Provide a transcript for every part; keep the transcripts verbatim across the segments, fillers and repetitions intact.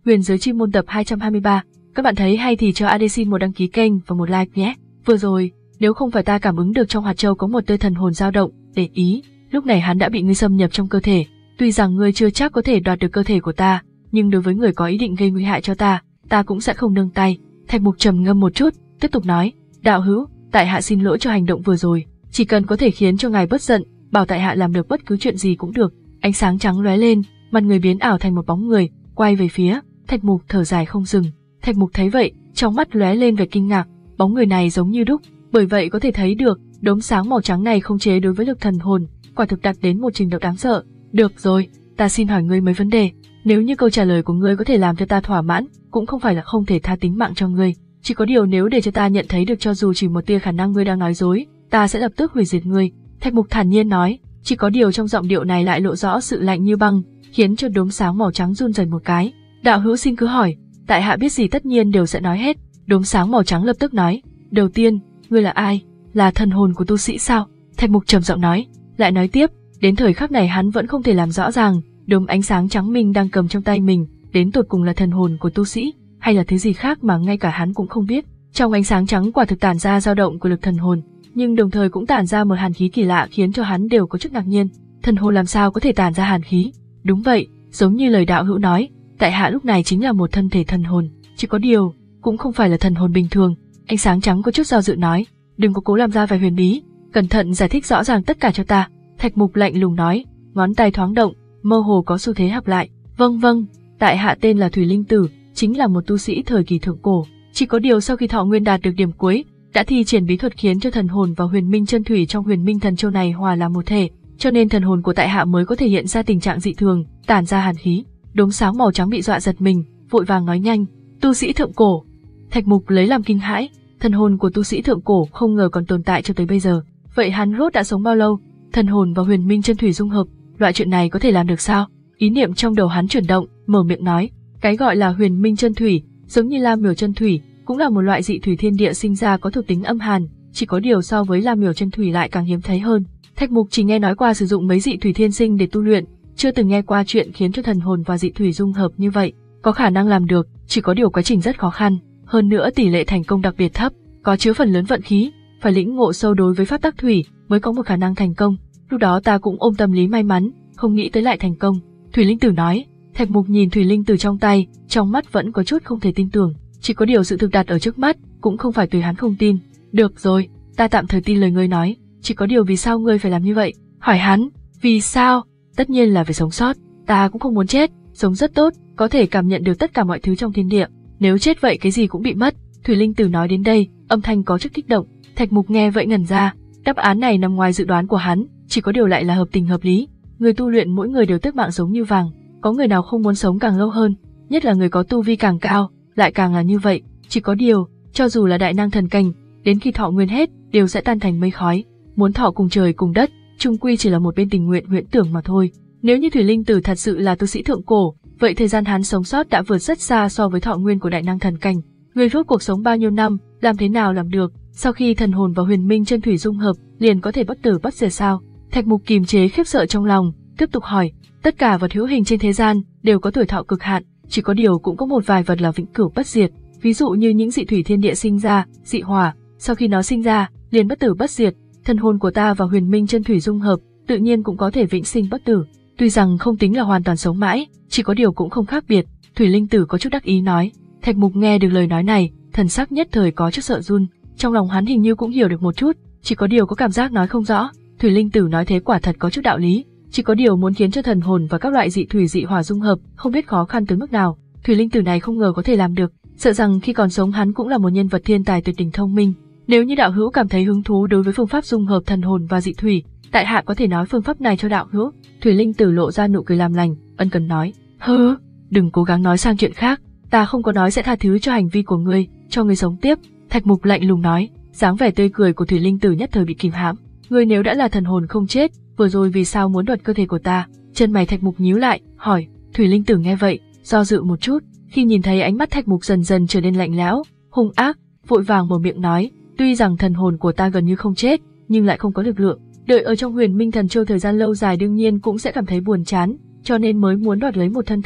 Huyền giới chi môn tập hai trăm hai mươi ba. Các bạn thấy hay thì cho a đê xin một đăng ký kênh và một like nhé. Vừa rồi, nếu không phải ta cảm ứng được trong hạt châu có một tia thần hồn dao động, để ý, lúc này hắn đã bị ngươi xâm nhập trong cơ thể. Tuy rằng ngươi chưa chắc có thể đoạt được cơ thể của ta, nhưng đối với người có ý định gây nguy hại cho ta, ta cũng sẽ không nương tay. Thạch Mục trầm ngâm một chút, tiếp tục nói, đạo hữu, tại hạ xin lỗi cho hành động vừa rồi, chỉ cần có thể khiến cho ngài bớt giận, bảo tại hạ làm được bất cứ chuyện gì cũng được. Ánh sáng trắng lóe lên, mặt người biến ảo thành một bóng người, quay về phía Thạch Mục, thở dài không dừng. Thạch Mục thấy vậy, trong mắt lóe lên vẻ kinh ngạc, bóng người này giống như đúc, bởi vậy có thể thấy được, đốm sáng màu trắng này không chế đối với lực thần hồn, quả thực đạt đến một trình độ đáng sợ. Được rồi, ta xin hỏi ngươi mấy vấn đề, nếu như câu trả lời của ngươi có thể làm cho ta thỏa mãn, cũng không phải là không thể tha tính mạng cho ngươi, chỉ có điều nếu để cho ta nhận thấy được cho dù chỉ một tia khả năng ngươi đang nói dối, ta sẽ lập tức hủy diệt ngươi. Thạch Mục thản nhiên nói, chỉ có điều trong giọng điệu này lại lộ rõ sự lạnh như băng, khiến cho đốm sáng màu trắng run rẩy một cái. Đạo hữu xin cứ hỏi, tại hạ biết gì tất nhiên đều sẽ nói hết. Đốm sáng màu trắng lập tức nói, đầu tiên, ngươi là ai? Là thần hồn của tu sĩ sao? Thạch Mục trầm giọng nói, lại nói tiếp, đến thời khắc này hắn vẫn không thể làm rõ ràng, đốm ánh sáng trắng mình đang cầm trong tay mình, đến tột cùng là thần hồn của tu sĩ, hay là thứ gì khác mà ngay cả hắn cũng không biết. Trong ánh sáng trắng quả thực tản ra dao động của lực thần hồn, nhưng đồng thời cũng tản ra một hàn khí kỳ lạ khiến cho hắn đều có chút ngạc nhiên. Thần hồn làm sao có thể tản ra hàn khí? Đúng vậy, giống như lời đạo hữu nói, tại hạ lúc này chính là một thân thể thần hồn, chỉ có điều, cũng không phải là thần hồn bình thường. Ánh sáng trắng có chút do dự nói, đừng có cố làm ra vẻ huyền bí, cẩn thận giải thích rõ ràng tất cả cho ta. Thạch Mục lạnh lùng nói, ngón tay thoáng động, mơ hồ có xu thế hợp lại. Vâng vâng, tại hạ tên là Thủy Linh Tử, chính là một tu sĩ thời kỳ thượng cổ, chỉ có điều sau khi thọ nguyên đạt được điểm cuối, đã thi triển bí thuật khiến cho thần hồn và huyền minh chân thủy trong huyền minh thần châu này hòa làm một thể, cho nên thần hồn của tại hạ mới có thể hiện ra tình trạng dị thường, tản ra hàn khí. Đốm sáng màu trắng bị dọa giật mình, vội vàng nói nhanh, tu sĩ thượng cổ. Thạch Mục lấy làm kinh hãi, thần hồn của tu sĩ thượng cổ không ngờ còn tồn tại cho tới bây giờ. Vậy hắn rốt đã sống bao lâu? Thần hồn và huyền minh chân thủy dung hợp, loại chuyện này có thể làm được sao? Ý niệm trong đầu hắn chuyển động, mở miệng nói, cái gọi là huyền minh chân thủy, giống như lam miểu chân thủy, cũng là một loại dị thủy thiên địa sinh ra có thuộc tính âm hàn, chỉ có điều so với lam miểu chân thủy lại càng hiếm thấy hơn. Thạch Mục chỉ nghe nói qua sử dụng mấy dị thủy thiên sinh để tu luyện, chưa từng nghe qua chuyện khiến cho thần hồn và dị thủy dung hợp như vậy. Có khả năng làm được, chỉ có điều quá trình rất khó khăn, hơn nữa tỷ lệ thành công đặc biệt thấp, có chứa phần lớn vận khí, phải lĩnh ngộ sâu đối với pháp tắc thủy mới có một khả năng thành công. Lúc đó ta cũng ôm tâm lý may mắn, không nghĩ tới lại thành công. Thủy Linh Tử nói. Thạch Mục nhìn Thủy Linh Tử trong tay, trong mắt vẫn có chút không thể tin tưởng, chỉ có điều sự thực đặt ở trước mắt, cũng không phải tùy hắn không tin. Được rồi, ta tạm thời tin lời ngươi nói, chỉ có điều vì sao ngươi phải làm như vậy? Hỏi hắn, vì sao? Tất nhiên là phải sống sót, ta cũng không muốn chết, sống rất tốt, có thể cảm nhận được tất cả mọi thứ trong thiên địa, nếu chết vậy cái gì cũng bị mất. Thủy Linh Tử nói đến đây, âm thanh có chút kích động. Thạch Mục nghe vậy ngẩn ra, đáp án này nằm ngoài dự đoán của hắn, chỉ có điều lại là hợp tình hợp lý. Người tu luyện mỗi người đều tước mạng sống như vàng, có người nào không muốn sống càng lâu hơn, nhất là người có tu vi càng cao, lại càng là như vậy. Chỉ có điều, cho dù là đại năng thần cảnh, đến khi thọ nguyên hết, đều sẽ tan thành mây khói. Muốn thọ cùng trời cùng đất, chung quy chỉ là một bên tình nguyện huyễn tưởng mà thôi. Nếu như Thủy Linh Tử thật sự là tu sĩ thượng cổ, vậy thời gian hắn sống sót đã vượt rất xa so với thọ nguyên của đại năng thần cảnh. Người rốt cuộc sống bao nhiêu năm, làm thế nào làm được? Sau khi thần hồn và huyền minh chân thủy dung hợp, liền có thể bất tử bất diệt sao? Thạch Mục kiềm chế khiếp sợ trong lòng, tiếp tục hỏi, tất cả vật hữu hình trên thế gian đều có tuổi thọ cực hạn, chỉ có điều cũng có một vài vật là vĩnh cửu bất diệt, ví dụ như những dị thủy thiên địa sinh ra, dị hỏa, sau khi nó sinh ra, liền bất tử bất diệt. Thần hồn của ta và huyền minh chân thủy dung hợp, tự nhiên cũng có thể vĩnh sinh bất tử, tuy rằng không tính là hoàn toàn sống mãi, chỉ có điều cũng không khác biệt. Thủy Linh Tử có chút đắc ý nói. Thạch Mục nghe được lời nói này, thần sắc nhất thời có chút sợ run, trong lòng hắn hình như cũng hiểu được một chút, chỉ có điều có cảm giác nói không rõ. Thủy Linh Tử nói thế quả thật có chút đạo lý, chỉ có điều muốn khiến cho thần hồn và các loại dị thủy dị hỏa dung hợp, không biết khó khăn tới mức nào. Thủy Linh Tử này không ngờ có thể làm được, sợ rằng khi còn sống hắn cũng là một nhân vật thiên tài tuyệt đỉnh thông minh. Nếu như đạo hữu cảm thấy hứng thú đối với phương pháp dung hợp thần hồn và dị thủy, tại hạ có thể nói phương pháp này cho đạo hữu. Thủy Linh Tử lộ ra nụ cười làm lành, ân cần nói. Hừ, đừng cố gắng nói sang chuyện khác, ta không có nói sẽ tha thứ cho hành vi của ngươi, cho ngươi sống tiếp. Thạch Mục lạnh lùng nói, dáng vẻ tươi cười của Thủy Linh Tử nhất thời bị kìm hãm. Ngươi nếu đã là thần hồn không chết, vừa rồi vì sao muốn đoạt cơ thể của ta? Chân mày Thạch Mục nhíu lại, hỏi. Thủy Linh Tử nghe vậy, do dự một chút, khi nhìn thấy ánh mắt Thạch Mục dần dần trở nên lạnh lẽo, hung ác, vội vàng mở miệng nói, tuy rằng thần hồn của ta gần như không chết, nhưng lại không có lực lượng. Đợi ở trong Huyền Minh Thần Châu thời gian lâu dài đương nhiên cũng sẽ cảm thấy buồn chán, cho nên mới muốn đoạt lấy một thân thể,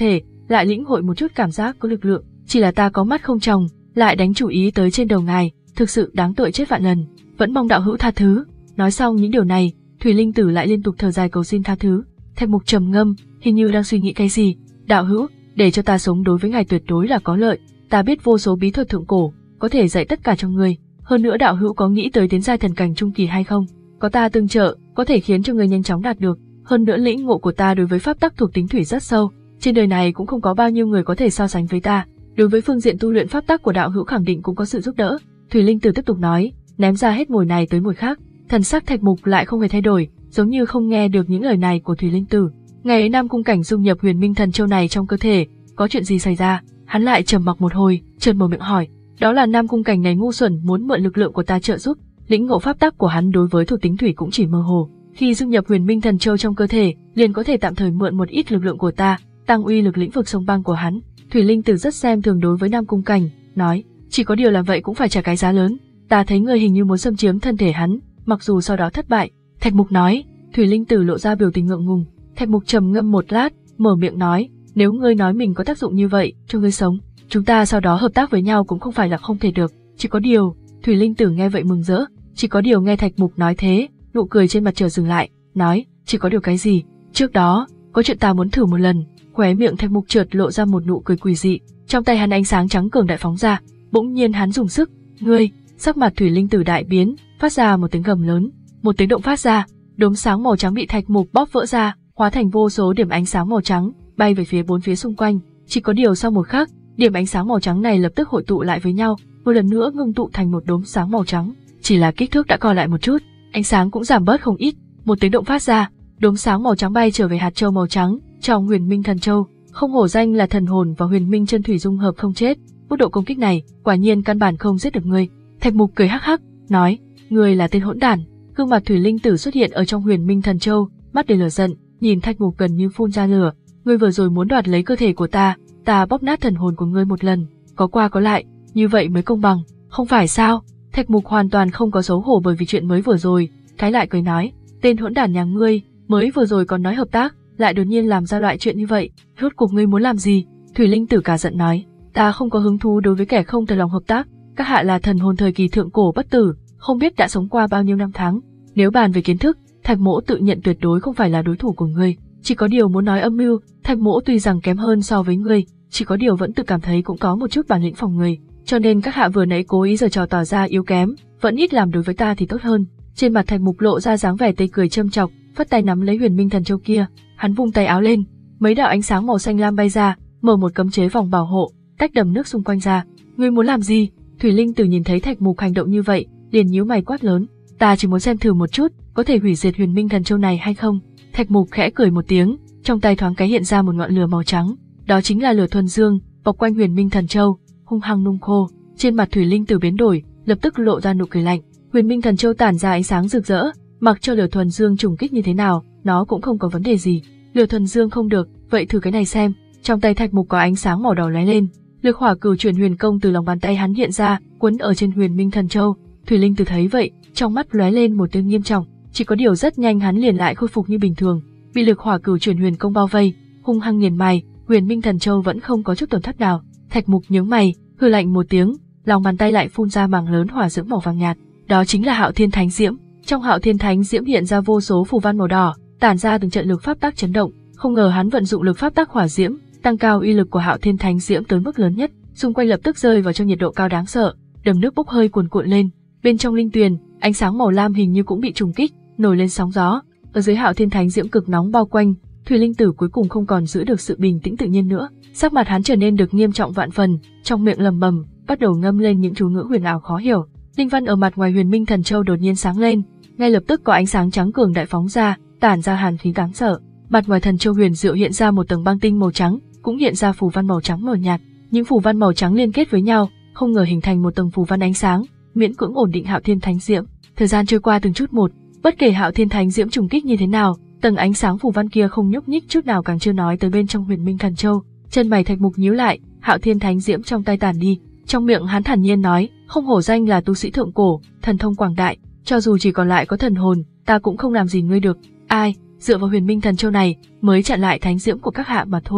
lại lĩnh hội một chút cảm giác có lực lượng, chỉ là ta có mắt không tròng, lại đánh chủ ý tới trên đầu ngài, thực sự đáng tội chết vạn lần, vẫn mong đạo hữu tha thứ. Nói xong những điều này, Thủy Linh Tử lại liên tục thở dài cầu xin tha thứ. Thạch Mục trầm ngâm, hình như đang suy nghĩ cái gì. Đạo hữu, để cho ta sống đối với ngài tuyệt đối là có lợi, ta biết vô số bí thuật thượng cổ, có thể dạy tất cả cho người. Hơn nữa đạo hữu có nghĩ tới tiến giai thần cảnh trung kỳ hay không? Có ta tương trợ, có thể khiến cho người nhanh chóng đạt được. Hơn nữa lĩnh ngộ của ta đối với pháp tắc thuộc tính thủy rất sâu, trên đời này cũng không có bao nhiêu người có thể so sánh với ta. Đối với phương diện tu luyện pháp tắc của đạo hữu khẳng định cũng có sự giúp đỡ. Thủy Linh Tử tiếp tục nói, ném ra hết mồi này tới mồi khác. Thần sắc Thạch Mục lại không hề thay đổi, giống như không nghe được những lời này của Thủy Linh Tử. Ngày ấy Nam Cung Cảnh dung nhập Huyền Minh Thần Châu này trong cơ thể, có chuyện gì xảy ra? Hắn lại trầm mặc một hồi, chợt mở miệng hỏi. Đó là Nam Cung Cảnh này ngu xuẩn muốn mượn lực lượng của ta trợ giúp, lĩnh ngộ pháp tắc của hắn đối với thuộc tính thủy cũng chỉ mơ hồ. Khi dung nhập Huyền Minh Thần Châu trong cơ thể, liền có thể tạm thời mượn một ít lực lượng của ta, tăng uy lực lĩnh vực sông băng của hắn. Thủy Linh Tử rất xem thường đối với Nam Cung Cảnh, nói, chỉ có điều làm vậy cũng phải trả cái giá lớn. Ta thấy người hình như muốn xâm chiếm thân thể hắn, mặc dù sau đó thất bại. Thạch Mục nói. Thủy Linh Tử lộ ra biểu tình ngượng ngùng. Thạch Mục trầm ngâm một lát, mở miệng nói, nếu ngươi nói mình có tác dụng như vậy cho ngươi sống, chúng ta sau đó hợp tác với nhau cũng không phải là không thể được. Chỉ có điều, Thủy Linh Tử nghe vậy mừng rỡ. Chỉ có điều nghe Thạch Mục nói thế, nụ cười trên mặt chợt dừng lại, nói, chỉ có điều cái gì? Trước đó, có chuyện ta muốn thử một lần. Khóe miệng Thạch Mục chợt lộ ra một nụ cười quỷ dị, trong tay hắn ánh sáng trắng cường đại phóng ra, bỗng nhiên hắn dùng sức, ngươi, sắc mặt Thủy Linh Tử đại biến, phát ra một tiếng gầm lớn, một tiếng động phát ra, đốm sáng màu trắng bị Thạch Mục bóp vỡ ra, hóa thành vô số điểm ánh sáng màu trắng, bay về phía bốn phía xung quanh. Chỉ có điều sau một khắc, điểm ánh sáng màu trắng này lập tức hội tụ lại với nhau, một lần nữa ngưng tụ thành một đốm sáng màu trắng. Chỉ là kích thước đã co lại một chút, ánh sáng cũng giảm bớt không ít. Một tiếng động phát ra, đốm sáng màu trắng bay trở về hạt châu màu trắng trong Huyền Minh Thần Châu. Không hổ danh là thần hồn và Huyền Minh chân thủy dung hợp không chết, mức độ công kích này quả nhiên căn bản không giết được ngươi. Thạch Mục cười hắc hắc, nói, ngươi là tên hỗn đản. Gương mặt Thủy Linh Tử xuất hiện ở trong Huyền Minh Thần Châu, mắt đầy lửa giận, nhìn Thạch Mục gần như phun ra lửa. Ngươi vừa rồi muốn đoạt lấy cơ thể của ta, ta bóp nát thần hồn của ngươi một lần, có qua có lại, như vậy mới công bằng, không phải sao? Thạch Mục hoàn toàn không có xấu hổ bởi vì chuyện mới vừa rồi, trái lại cười nói, tên hỗn đản nhà ngươi, mới vừa rồi còn nói hợp tác, lại đột nhiên làm ra loại chuyện như vậy, rốt cuộc ngươi muốn làm gì? Thủy Linh Tử cả giận nói, ta không có hứng thú đối với kẻ không thật lòng hợp tác, các hạ là thần hồn thời kỳ thượng cổ bất tử, không biết đã sống qua bao nhiêu năm tháng. Nếu bàn về kiến thức, Thạch Mỗ tự nhận tuyệt đối không phải là đối thủ của ngươi, chỉ có điều muốn nói âm mưu, Thạch Mỗ tuy rằng kém hơn so với ngươi, chỉ có điều vẫn tự cảm thấy cũng có một chút bản lĩnh phòng người, cho nên các hạ vừa nãy cố ý giở trò tỏ ra yếu kém, vẫn ít làm đối với ta thì tốt hơn. Trên mặt Thạch Mục lộ ra dáng vẻ tươi cười châm chọc, phất tay nắm lấy Huyền Minh Thần Châu kia, hắn vung tay áo lên, mấy đạo ánh sáng màu xanh lam bay ra, mở một cấm chế vòng bảo hộ, tách đầm nước xung quanh ra. Ngươi muốn làm gì? Thủy Linh Tử nhìn thấy Thạch Mục hành động như vậy, liền nhíu mày quát lớn, ta chỉ muốn xem thử một chút, có thể hủy diệt Huyền Minh Thần Châu này hay không? Thạch Mục khẽ cười một tiếng, trong tay thoáng cái hiện ra một ngọn lửa màu trắng, đó chính là lửa thuần dương, bọc quanh Huyền Minh Thần Châu, hung hăng nung khô. Trên mặt Thủy Linh Tử biến đổi, lập tức lộ ra nụ cười lạnh. Huyền Minh Thần Châu tản ra ánh sáng rực rỡ, mặc cho lửa thuần dương trùng kích như thế nào, nó cũng không có vấn đề gì. Lửa thuần dương không được, vậy thử cái này xem. Trong tay Thạch Mục có ánh sáng màu đỏ lóe lên, lực hỏa cửu chuyển huyền công từ lòng bàn tay hắn hiện ra, quấn ở trên Huyền Minh Thần Châu. Thủy Linh Tử thấy vậy, trong mắt lóe lên một tia nghiêm trọng, chỉ có điều rất nhanh hắn liền lại khôi phục như bình thường. Bị lực hỏa cửu chuyển huyền công bao vây, hung hăng nghiền mài, Huyền Minh Thần Châu vẫn không có chút tổn thất nào. Thạch Mục nhướng mày, hừ lạnh một tiếng, lòng bàn tay lại phun ra mảng lớn hỏa diễm màu vàng nhạt, đó chính là Hạo Thiên Thánh Diễm. Trong Hạo Thiên Thánh Diễm hiện ra vô số phù văn màu đỏ, tản ra từng trận lực pháp tắc chấn động. Không ngờ hắn vận dụng lực pháp tắc hỏa diễm, tăng cao uy lực của Hạo Thiên Thánh Diễm tới mức lớn nhất, xung quanh lập tức rơi vào trong nhiệt độ cao đáng sợ, đầm nước bốc hơi cuồn cuộn lên. Bên trong linh tuyền, ánh sáng màu lam hình như cũng bị trùng kích, nổi lên sóng gió. Ở dưới Hạo Thiên Thánh Diễm cực nóng bao quanh, Thủy Linh Tử cuối cùng không còn giữ được sự bình tĩnh tự nhiên nữa, sắc mặt hắn trở nên được nghiêm trọng vạn phần, trong miệng lẩm bẩm, bắt đầu ngâm lên những chú ngữ huyền ảo khó hiểu. Linh văn ở mặt ngoài Huyền Minh Thần Châu đột nhiên sáng lên, ngay lập tức có ánh sáng trắng cường đại phóng ra, tản ra hàn khí đáng sợ. Mặt ngoài Thần Châu huyền diệu hiện ra một tầng băng tinh màu trắng, cũng hiện ra phù văn màu trắng mờ nhạt. Những phù văn màu trắng liên kết với nhau, không ngờ hình thành một tầng phù văn ánh sáng, miễn cưỡng ổn định Hạo Thiên Thánh Diễm. Thời gian trôi qua từng chút một, bất kể Hạo Thiên Thánh Diễm trùng kích như thế nào, tầng ánh sáng phù văn kia không nhúc nhích chút nào, càng chưa nói tới bên trong Huyền Minh Thần Châu. Chân mày Thạch Mục nhíu lại, Hạo Thiên Thánh Diễm trong tay tản đi, trong miệng hắn thản nhiên nói, không hổ danh là tu sĩ thượng cổ, thần thông quảng đại, cho dù chỉ còn lại có thần hồn, ta cũng không làm gì ngươi được. Ai, dựa vào Huyền Minh Thần Châu này mới chặn lại thánh diễm của các hạ mà thôi.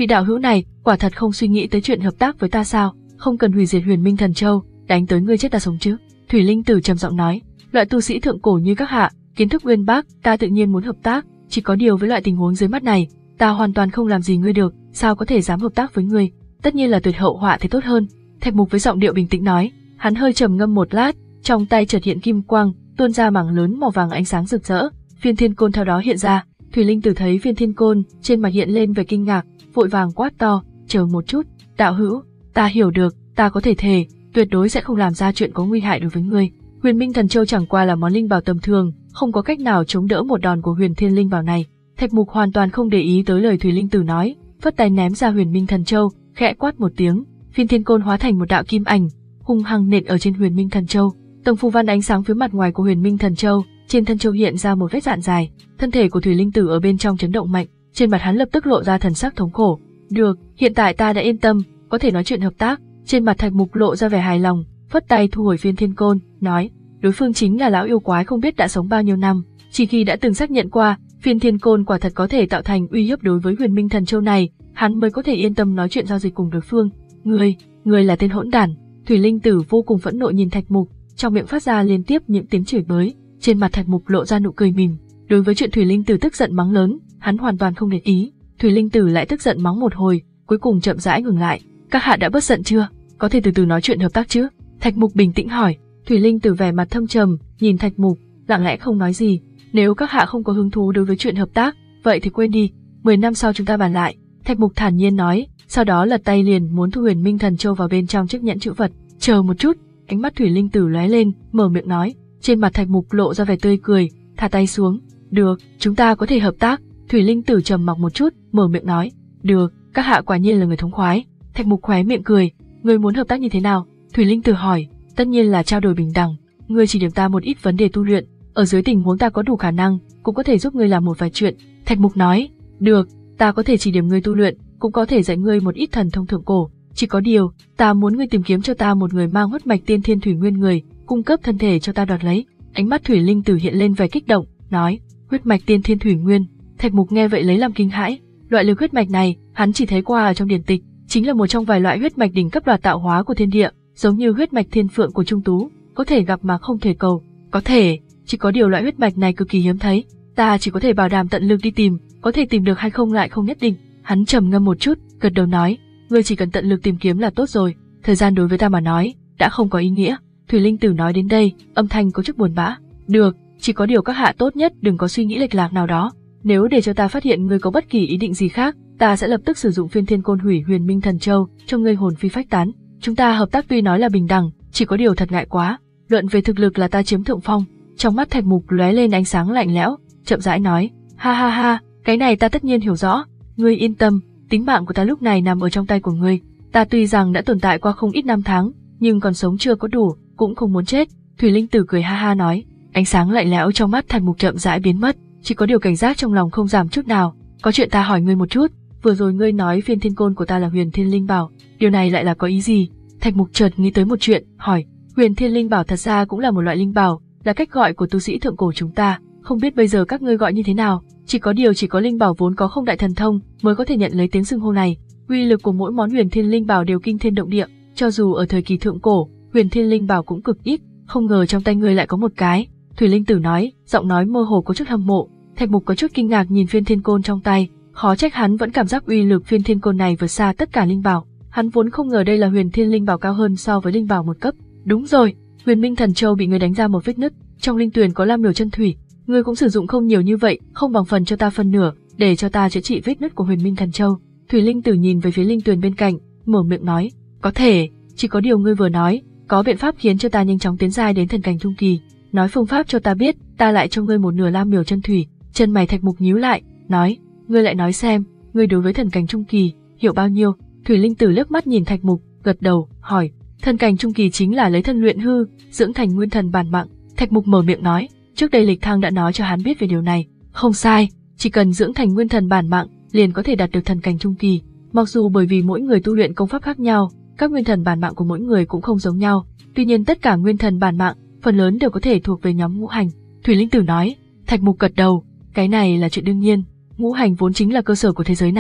vị đạo hữu này quả thật không suy nghĩ tới chuyện hợp tác với ta sao? Không cần hủy diệt Huyền Minh Thần Châu, đánh tới ngươi chết ta sống chứ? Thủy Linh Tử trầm giọng nói, loại tu sĩ thượng cổ như các hạ, kiến thức uyên bác, ta tự nhiên muốn hợp tác, chỉ có điều với loại tình huống dưới mắt này, ta hoàn toàn không làm gì ngươi được, sao có thể dám hợp tác với ngươi? Tất nhiên là tuyệt hậu họa thì tốt hơn. Thạch Mục với giọng điệu bình tĩnh nói. Hắn hơi trầm ngâm một lát, trong tay chợt hiện kim quang, tuôn ra mảng lớn màu vàng ánh sáng rực rỡ, viên thiên côn theo đó hiện ra. Thủy Linh Tử thấy viên thiên côn, trên mặt hiện lên vẻ kinh ngạc, vội vàng quát to, chờ một chút, đạo hữu, ta hiểu được, ta có thể thề, tuyệt đối sẽ không làm ra chuyện có nguy hại đối với ngươi. Huyền Minh Thần Châu chẳng qua là món linh bảo tầm thường, không có cách nào chống đỡ một đòn của Huyền Thiên Linh bảo này. Thạch Mục hoàn toàn không để ý tới lời Thủy Linh Tử nói, phất tay ném ra Huyền Minh Thần Châu, khẽ quát một tiếng, viên thiên côn hóa thành một đạo kim ảnh, hung hăng nện ở trên Huyền Minh Thần Châu. Tầng phù văn ánh sáng phía mặt ngoài của Huyền Minh Thần Châu, trên thân châu hiện ra một vết rạn dài, thân thể của Thủy Linh Tử ở bên trong chấn động mạnh, trên mặt hắn lập tức lộ ra thần sắc thống khổ. Được, hiện tại ta đã yên tâm, có thể nói chuyện hợp tác. Trên mặt Thạch Mục lộ ra vẻ hài lòng, phất tay thu hồi viên thiên côn, nói, đối phương chính là lão yêu quái không biết đã sống bao nhiêu năm, chỉ khi đã từng xác nhận qua, viên thiên côn quả thật có thể tạo thành uy hiếp đối với Huyền Minh Thần Châu này, hắn mới có thể yên tâm nói chuyện giao dịch cùng đối phương. Ngươi, ngươi là tên hỗn đản! Thủy Linh Tử vô cùng phẫn nộ nhìn Thạch Mục, trong miệng phát ra liên tiếp những tiếng chửi bới. Trên mặt Thạch Mục lộ ra nụ cười mỉm. Đối với chuyện Thủy Linh Tử tức giận mắng lớn, hắn hoàn toàn không để ý. Thủy Linh Tử lại tức giận mắng một hồi, cuối cùng chậm rãi ngừng lại. Các hạ đã bớt giận chưa? Có thể từ từ nói chuyện hợp tác chứ? Thạch Mục bình tĩnh hỏi. Thủy Linh Tử vẻ mặt thâm trầm, nhìn Thạch Mục, lặng lẽ không nói gì. Nếu các hạ không có hứng thú đối với chuyện hợp tác, vậy thì quên đi. Mười năm sau chúng ta bàn lại. Thạch Mục thản nhiên nói, sau đó lật tay liền muốn thu Huyền Minh Thần Châu vào bên trong chiếc nhẫn chữ vật. Chờ một chút, ánh mắt Thủy Linh Tử lóe lên, mở miệng nói. Trên mặt Thạch Mục lộ ra vẻ tươi cười, thả tay xuống. Được, chúng ta có thể hợp tác. Thủy Linh Tử trầm mặc một chút, mở miệng nói. Được, các hạ quả nhiên là người thống khoái. Thạch Mục khóe miệng cười. Ngươi muốn hợp tác như thế nào? Thủy Linh Tử hỏi. Tất nhiên là trao đổi bình đẳng. Ngươi chỉ điểm ta một ít vấn đề tu luyện, ở dưới tình huống ta có đủ khả năng, cũng có thể giúp ngươi làm một vài chuyện. Thạch Mục nói. Được, ta có thể chỉ điểm ngươi tu luyện, cũng có thể dạy ngươi một ít thần thông thượng cổ. Chỉ có điều, ta muốn ngươi tìm kiếm cho ta một người mang huyết mạch tiên thiên thủy nguyên người, cung cấp thân thể cho ta đoạt lấy. Ánh mắt Thủy Linh Tử hiện lên vẻ kích động, nói, huyết mạch tiên thiên thủy nguyên. Thạch Mục nghe vậy lấy làm kinh hãi. Loại lực huyết mạch này, hắn chỉ thấy qua ở trong điển tịch, chính là một trong vài loại huyết mạch đỉnh cấp đoạt tạo hóa của thiên địa, giống như huyết mạch thiên phượng của Trung Tú, có thể gặp mà không thể cầu. Có thể, chỉ có điều loại huyết mạch này cực kỳ hiếm thấy, ta chỉ có thể bảo đảm tận lực đi tìm, có thể tìm được hay không lại không nhất định. Hắn trầm ngâm một chút, gật đầu nói, ngươi chỉ cần tận lực tìm kiếm là tốt rồi, thời gian đối với ta mà nói, đã không có ý nghĩa. Thủy Linh Tử nói đến đây, âm thanh có chút buồn bã. Được, chỉ có điều các hạ tốt nhất đừng có suy nghĩ lệch lạc nào đó. Nếu để cho ta phát hiện ngươi có bất kỳ ý định gì khác, ta sẽ lập tức sử dụng phiên thiên côn hủy Huyền Minh Thần Châu, cho ngươi hồn phi phách tán. Chúng ta hợp tác tuy nói là bình đẳng, chỉ có điều thật ngại quá. Luận về thực lực là ta chiếm thượng phong. Trong mắt Thạch Mục lóe lên ánh sáng lạnh lẽo, chậm rãi nói, ha ha ha, cái này ta tất nhiên hiểu rõ. Ngươi yên tâm, tính mạng của ta lúc này nằm ở trong tay của ngươi. Ta tuy rằng đã tồn tại qua không ít năm tháng, nhưng còn sống chưa có đủ, cũng không muốn chết. Thủy Linh Tử cười ha ha nói. Ánh sáng lạnh lẽo trong mắt Thạch Mục chậm rãi biến mất, chỉ có điều cảnh giác trong lòng không giảm chút nào. Có chuyện ta hỏi ngươi một chút, vừa rồi ngươi nói phiên thiên côn của ta là Huyền Thiên Linh Bảo, điều này lại là có ý gì? Thạch Mục chợt nghĩ tới một chuyện, hỏi. Huyền Thiên Linh Bảo thật ra cũng là một loại linh bảo, là cách gọi của tu sĩ thượng cổ chúng ta, không biết bây giờ các ngươi gọi như thế nào? Chỉ có điều chỉ có linh bảo vốn có không đại thần thông mới có thể nhận lấy tiếng xưng hô này. Uy lực của mỗi món Huyền Thiên Linh Bảo đều kinh thiên động địa, cho dù ở thời kỳ thượng cổ, Huyền Thiên Linh Bảo cũng cực ít, không ngờ trong tay ngươi lại có một cái. Thủy Linh Tử nói, giọng nói mơ hồ có chút hâm mộ. Thạch Mục có chút kinh ngạc nhìn phiên thiên côn trong tay, khó trách hắn vẫn cảm giác uy lực phiên thiên côn này vượt xa tất cả linh bảo. Hắn vốn không ngờ đây là Huyền Thiên Linh Bảo cao hơn so với linh bảo một cấp. Đúng rồi, Huyền Minh Thần Châu bị ngươi đánh ra một vết nứt, trong linh tuyền có lam miểu chân thủy, ngươi cũng sử dụng không nhiều như vậy, không bằng phần cho ta phân nửa, để cho ta chữa trị vết nứt của Huyền Minh Thần Châu. Thủy Linh Tử nhìn về phía linh tuyền bên cạnh, mở miệng nói, có thể, chỉ có điều ngươi vừa nói, có biện pháp khiến cho ta nhanh chóng tiến giai đến thần cảnh trung kỳ, nói phương pháp cho ta biết, ta lại cho ngươi một nửa lam miểu chân thủy. Chân mày Thạch Mục nhíu lại, nói, ngươi lại nói xem, ngươi đối với thần cảnh trung kỳ hiểu bao nhiêu? Thủy Linh Tử liếc mắt nhìn Thạch Mục, gật đầu, hỏi, thần cảnh trung kỳ chính là lấy thân luyện hư, dưỡng thành nguyên thần bản mạng. Thạch Mục mở miệng nói, trước đây Lịch Thăng đã nói cho hắn biết về điều này. Không sai, chỉ cần dưỡng thành nguyên thần bản mạng, liền có thể đạt được thần cảnh trung kỳ. Mặc dù bởi vì mỗi người tu luyện công pháp khác nhau, các nguyên thần bản mạng của mỗi người cũng không giống nhau, tuy nhiên tất cả nguyên thần bản mạng, phần lớn đều có thể thuộc về nhóm ngũ hành. Thủy Linh Tử nói. Thạch Mục gật đầu, cái này là chuyện đương nhiên, ngũ hành vốn chính là cơ sở của thế giới này,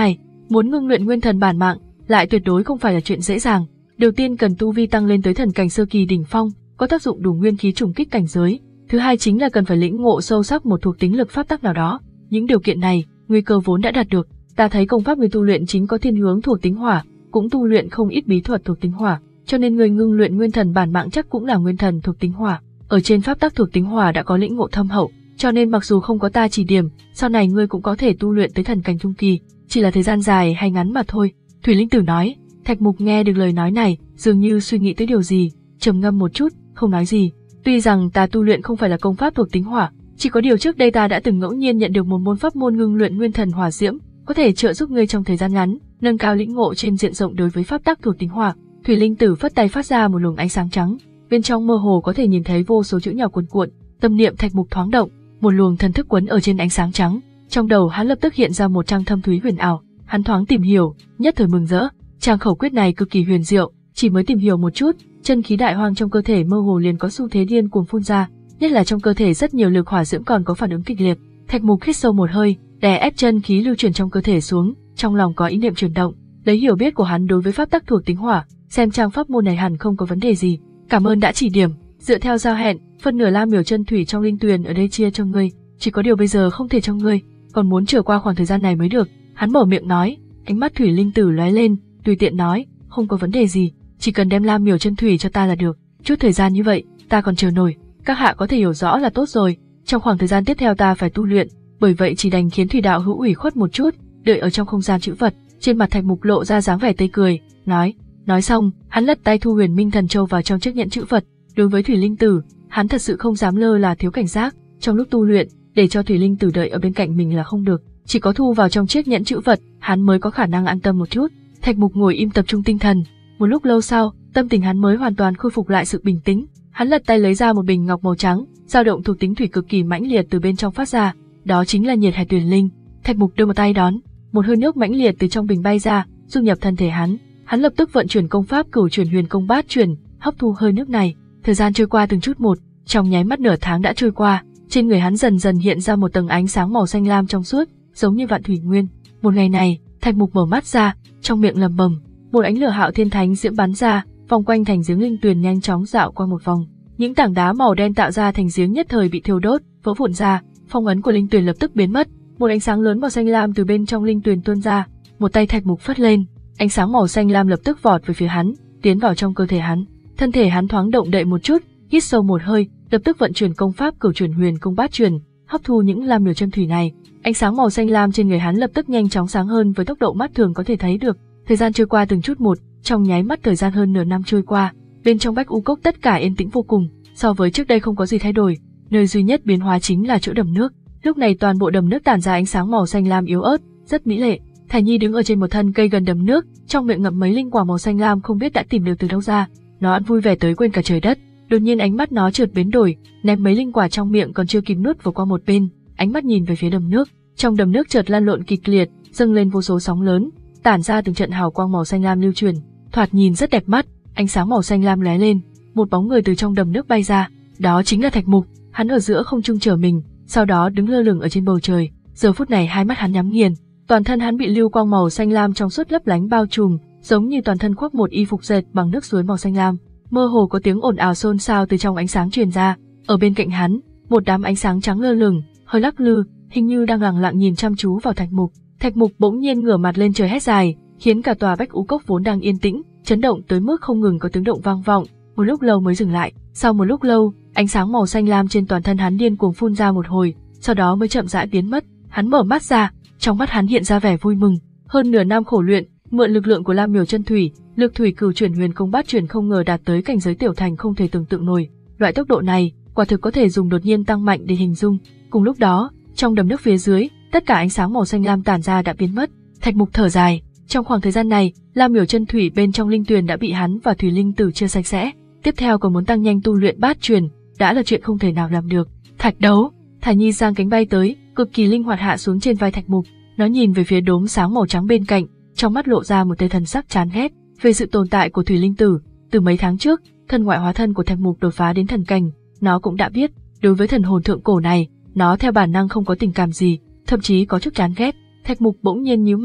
Muốn ngưng luyện nguyên thần bản mạng, lại tuyệt đối không phải là chuyện dễ dàng. Đầu tiên cần tu vi tăng lên tới thần cảnh sơ kỳ đỉnh phong, có tác dụng đủ nguyên khí trùng kích cảnh giới. Thứ hai chính là cần phải lĩnh ngộ sâu sắc một thuộc tính lực pháp tắc nào đó. Những điều kiện này, nguy cơ vốn đã đạt được. Ta thấy công pháp người tu luyện chính có thiên hướng thuộc tính hỏa, cũng tu luyện không ít bí thuật thuộc tính hỏa, cho nên người ngưng luyện nguyên thần bản mạng chắc cũng là nguyên thần thuộc tính hỏa. Ở trên pháp tắc thuộc tính hỏa đã có lĩnh ngộ thâm hậu, cho nên mặc dù không có ta chỉ điểm, sau này ngươi cũng có thể tu luyện tới thần cảnh trung kỳ, chỉ là thời gian dài hay ngắn mà thôi. Thủy Linh Tử nói. Thạch Mục nghe được lời nói này, dường như suy nghĩ tới điều gì, trầm ngâm một chút, không nói gì. Tuy rằng ta tu luyện không phải là công pháp thuộc tính hỏa, chỉ có điều trước đây ta đã từng ngẫu nhiên nhận được một môn pháp môn ngưng luyện nguyên thần hỏa diễm, có thể trợ giúp ngươi trong thời gian ngắn, nâng cao lĩnh ngộ trên diện rộng đối với pháp tắc thuộc tính hỏa. Thủy Linh Tử phất tay phát ra một luồng ánh sáng trắng, bên trong mơ hồ có thể nhìn thấy vô số chữ nhỏ cuồn cuộn. Tâm niệm Thạch Mục thoáng động, một luồng thần thức quấn ở trên ánh sáng trắng, trong đầu hắn lập tức hiện ra một trang thâm thúy huyền ảo. Hắn thoáng tìm hiểu, nhất thời mừng rỡ. Trang khẩu quyết này cực kỳ huyền diệu, chỉ mới tìm hiểu một chút, chân khí đại hoang trong cơ thể mơ hồ liền có xu thế điên cuồng phun ra, nhất là trong cơ thể rất nhiều lực hỏa diễm còn có phản ứng kịch liệt. Thạch Mục hít sâu một hơi, đè ép chân khí lưu chuyển trong cơ thể xuống, trong lòng có ý niệm chuyển động. Lấy hiểu biết của hắn đối với pháp tắc thuộc tính hỏa, xem trang pháp môn này hẳn không có vấn đề gì. Cảm ơn đã chỉ điểm, dựa theo giao hẹn, phân nửa lam miểu chân thủy trong linh tuyền ở đây chia cho ngươi, chỉ có điều bây giờ không thể cho ngươi, còn muốn chờ qua khoảng thời gian này mới được. Hắn mở miệng nói, ánh mắt Thủy Linh Tử lóe lên, tùy tiện nói, không có vấn đề gì, chỉ cần đem lam miểu chân thủy cho ta là được. Chút thời gian như vậy, ta còn chờ nổi, các hạ có thể hiểu rõ là tốt rồi. Trong khoảng thời gian tiếp theo ta phải tu luyện, bởi vậy chỉ đành khiến Thủy đạo hữu ủy khuất một chút, đợi ở trong không gian chữ vật. Trên mặt Thạch Mục lộ ra dáng vẻ tươi cười, nói, nói xong, hắn lật tay thu Huyền Minh Thần Châu vào trong chiếc nhẫn chữ vật. Đối với Thủy Linh Tử, hắn thật sự không dám lơ là thiếu cảnh giác, trong lúc tu luyện, để cho Thủy Linh Tử đợi ở bên cạnh mình là không được, chỉ có thu vào trong chiếc nhẫn chữ vật, hắn mới có khả năng an tâm một chút. Thạch Mục ngồi im tập trung tinh thần, một lúc lâu sau, tâm tình hắn mới hoàn toàn khôi phục lại sự bình tĩnh. Hắn lật tay lấy ra một bình ngọc màu trắng, dao động thuộc tính thủy cực kỳ mãnh liệt từ bên trong phát ra, đó chính là nhiệt hải tuyển linh. Thạch Mục đưa một tay đón, một hơi nước mãnh liệt từ trong bình bay ra, dung nhập thân thể hắn. Hắn lập tức vận chuyển công pháp Cửu Chuyển Huyền Công Bát Chuyển, hấp thu hơi nước này. Thời gian trôi qua từng chút một, trong nháy mắt nửa tháng đã trôi qua, trên người hắn dần dần hiện ra một tầng ánh sáng màu xanh lam trong suốt, giống như vạn thủy nguyên. Một ngày này, Thạch Mục mở mắt ra, trong miệng lẩm bẩm, một ánh lửa Hạo Thiên Thánh diễm bắn ra, vòng quanh thành giếng linh tuyền nhanh chóng dạo qua một vòng. Những tảng đá màu đen tạo ra thành giếng nhất thời bị thiêu đốt, vỡ vụn ra, phong ấn của linh tuyền lập tức biến mất. Một ánh sáng lớn màu xanh lam từ bên trong linh tuyền tuôn ra, một tay Thạch Mục phất lên, ánh sáng màu xanh lam lập tức vọt về phía hắn, tiến vào trong cơ thể hắn. Thân thể hắn thoáng động đậy một chút, hít sâu một hơi, lập tức vận chuyển công pháp Cửu Chuyển Huyền Công Bát Chuyển, hấp thu những lam miểu chân thủy này. Ánh sáng màu xanh lam trên người hắn lập tức nhanh chóng sáng hơn với tốc độ mắt thường có thể thấy được. Thời gian trôi qua từng chút một, trong nháy mắt thời gian hơn nửa năm trôi qua, bên trong Bách U Cốc tất cả yên tĩnh vô cùng, so với trước đây không có gì thay đổi, nơi duy nhất biến hóa chính là chỗ đầm nước. Lúc này toàn bộ đầm nước tản ra ánh sáng màu xanh lam yếu ớt, rất mỹ lệ. Thải Nhi đứng ở trên một thân cây gần đầm nước, trong miệng ngậm mấy linh quả màu xanh lam không biết đã tìm được từ đâu ra, nó ăn vui vẻ tới quên cả trời đất. Đột nhiên ánh mắt nó chợt biến đổi, ném mấy linh quả trong miệng còn chưa kịp nuốt vào qua một bên, ánh mắt nhìn về phía đầm nước. Trong đầm nước chợt lan lộn kịch liệt, dâng lên vô số sóng lớn, tản ra từng trận hào quang màu xanh lam lưu chuyển, thoạt nhìn rất đẹp mắt. Ánh sáng màu xanh lam lóe lên, một bóng người từ trong đầm nước bay ra, đó chính là Thạch Mục. Hắn ở giữa không trung trở mình, sau đó đứng lơ lửng ở trên bầu trời. Giờ phút này hai mắt hắn nhắm nghiền, toàn thân hắn bị lưu quang màu xanh lam trong suốt lấp lánh bao trùm, giống như toàn thân khoác một y phục dệt bằng nước suối màu xanh lam. Mơ hồ có tiếng ồn ào xôn xao từ trong ánh sáng truyền ra. Ở bên cạnh hắn, một đám ánh sáng trắng lơ lửng, hơi lắc lư, hình như đang lặng lặng nhìn chăm chú vào Thạch Mục. Thạch Mục bỗng nhiên ngửa mặt lên trời hét dài, khiến cả tòa Bách U Cốc vốn đang yên tĩnh, chấn động tới mức không ngừng có tiếng động vang vọng, một lúc lâu mới dừng lại. Sau một lúc lâu, ánh sáng màu xanh lam trên toàn thân hắn điên cuồng phun ra một hồi, sau đó mới chậm rãi biến mất. Hắn mở mắt ra, trong mắt hắn hiện ra vẻ vui mừng. Hơn nửa năm khổ luyện, mượn lực lượng của Lam Miểu Chân Thủy, Lực Thủy Cửu Chuyển Huyền Công Bát Chuyển không ngờ đạt tới cảnh giới tiểu thành không thể tưởng tượng nổi. Loại tốc độ này, quả thực có thể dùng đột nhiên tăng mạnh để hình dung. Cùng lúc đó, trong đầm nước phía dưới, tất cả ánh sáng màu xanh lam tản ra đã biến mất. Thạch Mục thở dài, trong khoảng thời gian này, Lam Miểu Chân Thủy bên trong linh tuyền đã bị hắn và Thủy Linh Tử chia sạch sẽ. Tiếp theo còn muốn tăng nhanh tu luyện bát truyền, đã là chuyện không thể nào làm được. Thạch Đấu, Thải Nhi giang cánh bay tới, cực kỳ linh hoạt hạ xuống trên vai Thạch Mục. Nó nhìn về phía đốm sáng màu trắng bên cạnh, trong mắt lộ ra một tia thần sắc chán ghét về sự tồn tại của Thủy Linh Tử. Từ mấy tháng trước, thân ngoại hóa thân của Thạch Mục đột phá đến thần cảnh, nó cũng đã biết, đối với thần hồn thượng cổ này, nó theo bản năng không có tình cảm gì, thậm chí có chút chán ghét. Thạch Mục bỗng nhiên nhíu mày,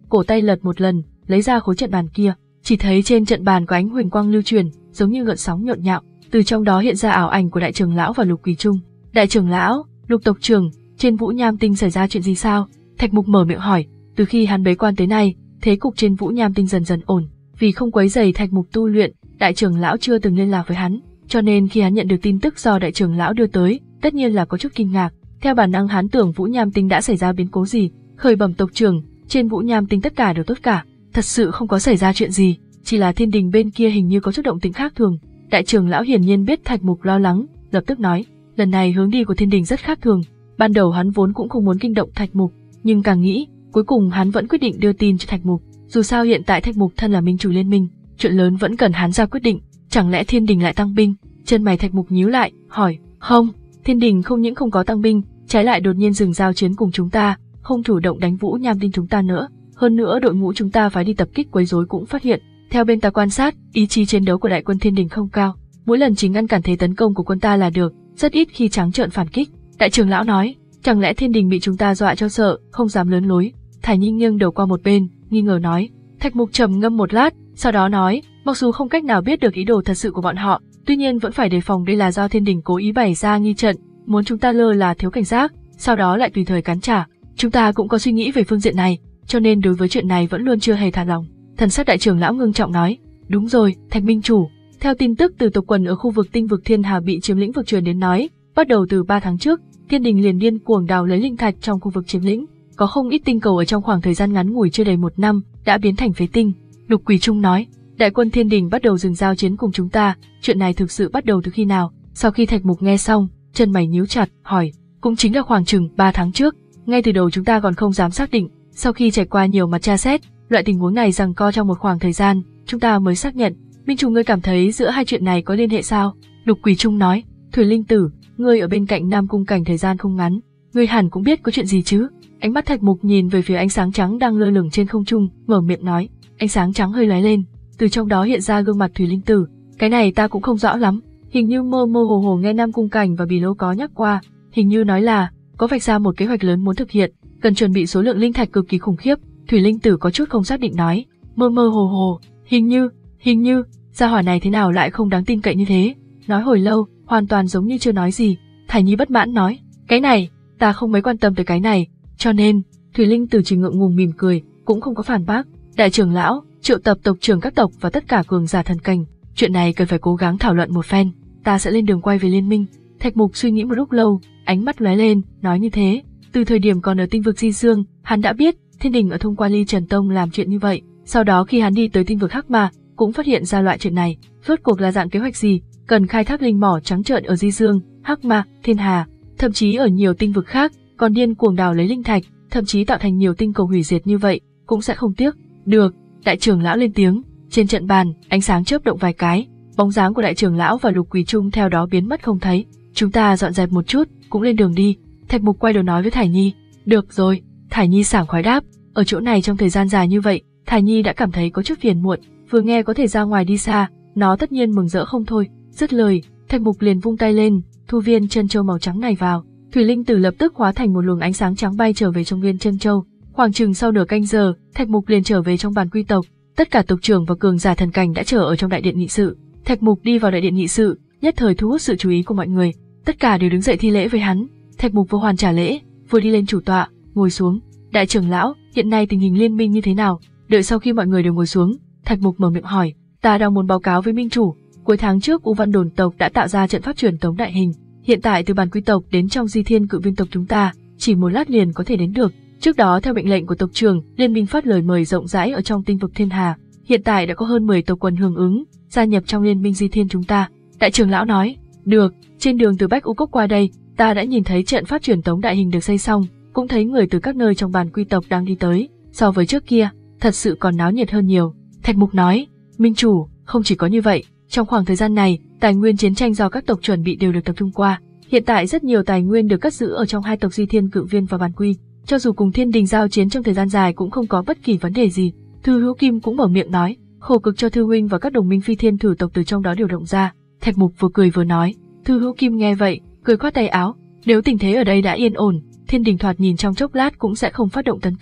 cổ tay lật một lần, lấy ra khối trận bàn kia, chỉ thấy trên trận bàn có ánh huỳnh quang lưu truyền, giống như gợn sóng nhộn nhạo, từ trong đó hiện ra ảo ảnh của đại trưởng lão và Lục Quỳ Trung. Đại trưởng lão, Lục tộc trưởng, trên Vũ Nham Tinh xảy ra chuyện gì sao? Thạch Mục mở miệng hỏi. Từ khi hắn bế quan tới nay, thế cục trên Vũ Nham Tinh dần dần ổn, vì không quấy rầy Thạch Mục tu luyện, đại trưởng lão chưa từng liên lạc với hắn, cho nên khi hắn nhận được tin tức do đại trưởng lão đưa tới, tất nhiên là có chút kinh ngạc. Theo bản năng hắn tưởng Vũ Nham Tinh đã xảy ra biến cố gì, khởi bẩm tộc trưởng, trên Vũ Nham Tinh tất cả đều tốt cả, thật sự không có xảy ra chuyện gì, chỉ là thiên đình bên kia hình như có chút động tĩnh khác thường. Đại trưởng lão hiển nhiên biết Thạch Mục lo lắng, lập tức nói, lần này hướng đi của thiên đình rất khác thường. Ban đầu hắn vốn cũng không muốn kinh động Thạch Mục, nhưng càng nghĩ, cuối cùng hắn vẫn quyết định đưa tin cho Thạch Mục. Dù sao hiện tại Thạch Mục thân là minh chủ liên minh, chuyện lớn vẫn cần hắn ra quyết định, chẳng lẽ thiên đình lại tăng binh? Chân mày Thạch Mục nhíu lại, hỏi, không, thiên đình không những không có tăng binh, trái lại đột nhiên dừng giao chiến cùng chúng ta, không chủ động đánh Vũ Nham Tinh chúng ta nữa. Hơn nữa đội ngũ chúng ta phái đi tập kích quấy rối cũng phát hiện, theo bên ta quan sát, ý chí chiến đấu của đại quân thiên đình không cao, mỗi lần chỉ ngăn cản thế tấn công của quân ta là được, rất ít khi trắng trợn phản kích. Đại trưởng lão nói, chẳng lẽ thiên đình bị chúng ta dọa cho sợ, không dám lớn lối? Thải Nhi nghiêng đầu qua một bên, nghi ngờ nói. Thạch Mục trầm ngâm một lát, sau đó nói, mặc dù không cách nào biết được ý đồ thật sự của bọn họ, tuy nhiên vẫn phải đề phòng đây là do thiên đình cố ý bày ra nghi trận, muốn chúng ta lơ là thiếu cảnh giác, sau đó lại tùy thời cắn trả. Chúng ta cũng có suy nghĩ về phương diện này, cho nên đối với chuyện này vẫn luôn chưa hề thả lòng. Thần sắc đại trưởng lão ngưng trọng nói, đúng rồi, Thạch minh chủ, theo tin tức từ tộc quần ở khu vực tinh vực Thiên Hà bị chiếm lĩnh vực truyền đến nói, bắt đầu từ ba tháng trước, thiên đình liền điên cuồng đào lấy linh thạch trong khu vực chiếm lĩnh, có không ít tinh cầu ở trong khoảng thời gian ngắn ngủi chưa đầy một năm đã biến thành phế tinh. Lục Quỳ Trung nói, đại quân thiên đình bắt đầu dừng giao chiến cùng chúng ta, chuyện này thực sự bắt đầu từ khi nào? Sau khi Thạch Mục nghe xong, chân mày nhíu chặt, hỏi, cũng chính là khoảng chừng ba tháng trước. Ngay từ đầu chúng ta còn không dám xác định, sau khi trải qua nhiều mặt tra xét, loại tình huống này giằng co trong một khoảng thời gian, chúng ta mới xác nhận. Minh chủ, ngươi cảm thấy giữa hai chuyện này có liên hệ sao? Lục Quỳ Trung nói, Thủy Linh Tử, ngươi ở bên cạnh Nam Cung Cảnh thời gian không ngắn, ngươi hẳn cũng biết có chuyện gì chứ? Ánh mắt Thạch Mục nhìn về phía ánh sáng trắng đang lơ lửng trên không trung, mở miệng nói. Ánh sáng trắng hơi lóe lên, từ trong đó hiện ra gương mặt Thủy Linh Tử. Cái này ta cũng không rõ lắm, hình như mơ mơ hồ hồ nghe Nam Cung Cảnh và Bì Lô có nhắc qua, hình như nói là có vạch ra một kế hoạch lớn muốn thực hiện, cần chuẩn bị số lượng linh thạch cực kỳ khủng khiếp. Thủy Linh Tử có chút không xác định nói, mơ mơ hồ hồ, hình như, hình như, gia hỏa này thế nào lại không đáng tin cậy như thế? Nói hồi lâu, hoàn toàn giống như chưa nói gì. Thải Nhi bất mãn nói, cái này, ta không mấy quan tâm tới cái này, cho nên, Thủy Linh Tử chỉ ngượng ngùng mỉm cười, cũng không có phản bác. Đại trưởng lão, triệu tập tộc trưởng các tộc và tất cả cường giả thần cảnh, chuyện này cần phải cố gắng thảo luận một phen, ta sẽ lên đường quay về liên minh. Thạch Mục suy nghĩ một lúc lâu, ánh mắt lóe lên, nói như thế. Từ thời điểm còn ở tinh vực Di Dương, hắn đã biết thiên đình ở thông qua Ly Trần Tông làm chuyện như vậy. Sau đó khi hắn đi tới tinh vực Hắc Ma, cũng phát hiện ra loại chuyện này. Rốt cuộc là dạng kế hoạch gì? Cần khai thác linh mỏ trắng trợn ở Di Dương, Hắc Ma, Thiên Hà, thậm chí ở nhiều tinh vực khác, còn điên cuồng đào lấy linh thạch, thậm chí tạo thành nhiều tinh cầu hủy diệt như vậy, cũng sẽ không tiếc. Được, đại trưởng lão lên tiếng. Trên trận bàn, ánh sáng chớp động vài cái, bóng dáng của đại trưởng lão và Lục Quỳ Trung theo đó biến mất không thấy. Chúng ta dọn dẹp một chút, cũng lên đường đi. Thạch Mục quay đầu nói với Thải Nhi. Được rồi, Thải Nhi sảng khoái đáp. Ở chỗ này trong thời gian dài như vậy, Thải Nhi đã cảm thấy có chút phiền muộn, vừa nghe có thể ra ngoài đi xa, nó tất nhiên mừng rỡ không thôi. Dứt lời, Thạch Mục liền vung tay lên, thu viên chân châu màu trắng này vào. Thủy Linh Tử lập tức hóa thành một luồng ánh sáng trắng bay trở về trong viên chân châu. Khoảng chừng sau nửa canh giờ, Thạch Mục liền trở về trong bàn quy tộc. Tất cả tộc trưởng và cường giả thần cảnh đã chờ ở trong đại điện nghị sự. Thạch Mục đi vào đại điện nghị sự, nhất thời thu hút sự chú ý của mọi người. Tất cả đều đứng dậy thi lễ với hắn. Thạch Mục vô hoàn trả lễ, vừa đi lên chủ tọa, ngồi xuống. Đại trưởng lão, hiện nay tình hình liên minh như thế nào? Đợi sau khi mọi người đều ngồi xuống, Thạch Mục mở miệng hỏi. Ta đang muốn báo cáo với minh chủ. Cuối tháng trước U Văn Đồn tộc đã tạo ra trận pháp truyền tống đại hình. Hiện tại từ bàn quy tộc đến trong Di Thiên Cự Viên tộc chúng ta, chỉ một lát liền có thể đến được. Trước đó theo mệnh lệnh của tộc trưởng, liên minh phát lời mời rộng rãi ở trong tinh vực Thiên Hà. Hiện tại đã có hơn mười tộc quần hưởng ứng, gia nhập trong liên minh Di Thiên chúng ta. Đại trưởng lão nói, được, trên đường từ Bách U Cốc qua đây, ta đã nhìn thấy trận pháp truyền tống đại hình được xây xong, cũng thấy người từ các nơi trong bàn quy tộc đang đi tới. So với trước kia, thật sự còn náo nhiệt hơn nhiều. Thạch Mục nói, minh chủ, không chỉ có như vậy, trong khoảng thời gian này, tài nguyên chiến tranh do các tộc chuẩn bị đều được tập trung qua. Hiện tại rất nhiều tài nguyên được cất giữ ở trong hai tộc Di Thiên Cự Viên và Bàn Quy, cho dù cùng thiên đình giao chiến trong thời gian dài cũng không có bất kỳ vấn đề gì. Thư Hữu Kim cũng mở miệng nói, khổ cực cho Thư huynh và các đồng minh phi thiên thử tộc từ trong đó điều động ra. Thạch Mục vừa cười vừa nói. Thư Hữu Kim nghe vậy, cười khoát tay áo, nếu tình thế ở đây đã yên ổn, thiên đình thoạt nhìn trong chốc lát cũng sẽ không phát động tấn công.